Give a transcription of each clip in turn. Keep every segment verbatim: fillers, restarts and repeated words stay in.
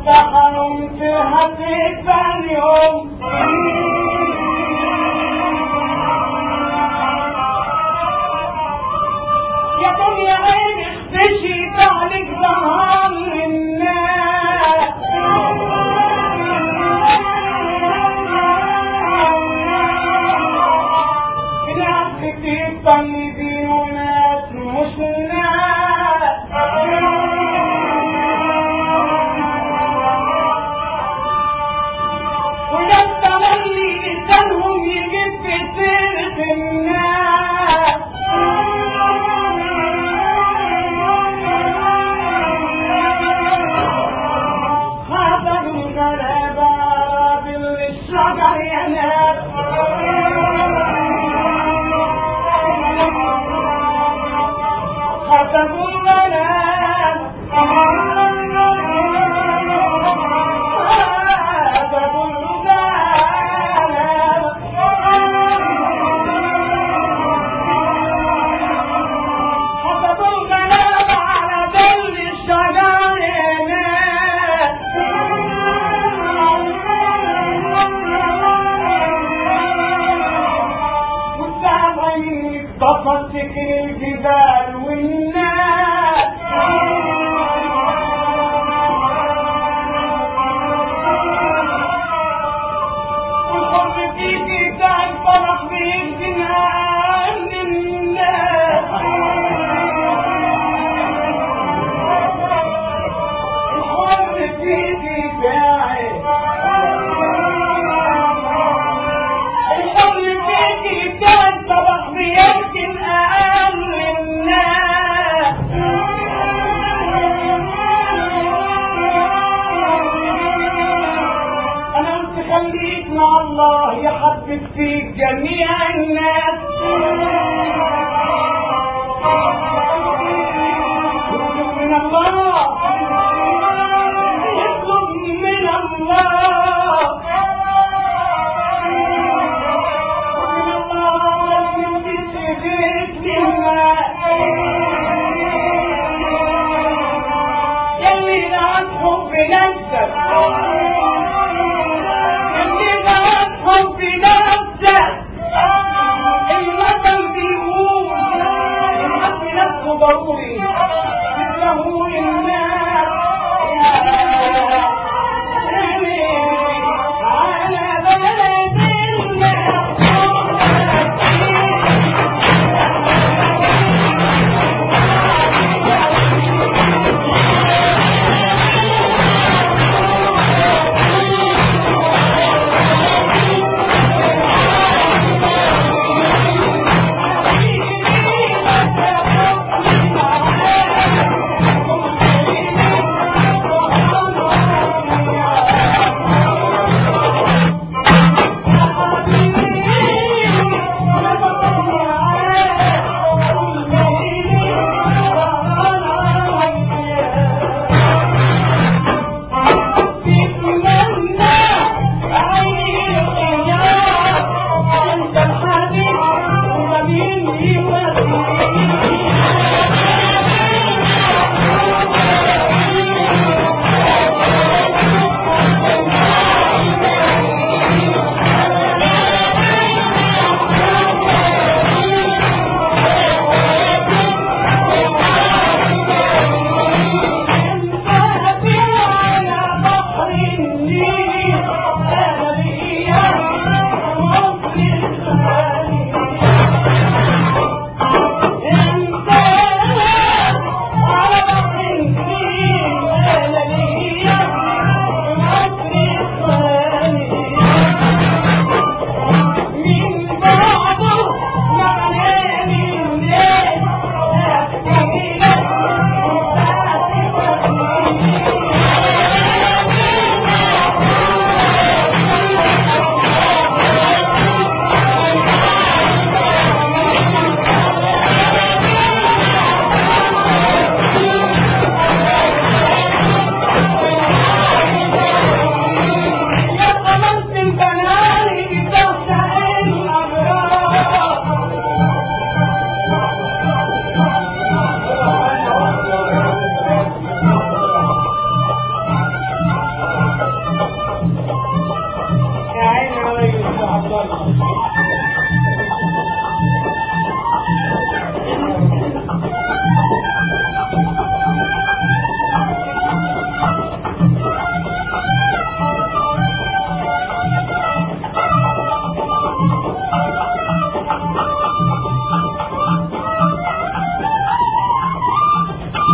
حرمت هتقبل يوم يا دنيا عين اختشي بعدك ظهر للناس ناس كتير طيبين وناس مش ناس وناس تملي لسانهم يجيب في سيرة الناس خاطر الغلابة راضي للشجر يا ناس خطبوا الغلاب خطبوا الغلاب خطبوا الغلاب على ظل الشجر والسعوين تصدق الجبال والناس والحب فيكي بتاع الفرح بيجينا عن الناس الحب فيكي بتاعي الحب فيكي بتاع الفرح بيجينا عن الناس انا قلت خليك مع الله يحبب فيك جميع الناس يطلب من الله يطلب من الله من الله يمسك للناس يلي لعب حب نفسك يلي لعب حب نفسك المثل بيقول الحب نفسه ضروري مثله للناس على بلد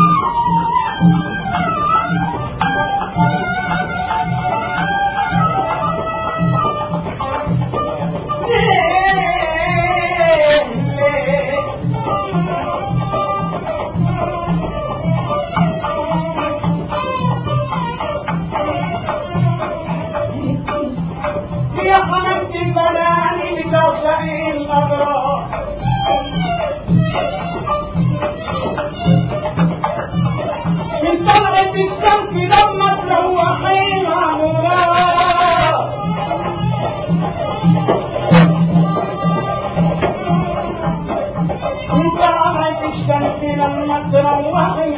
لما تروح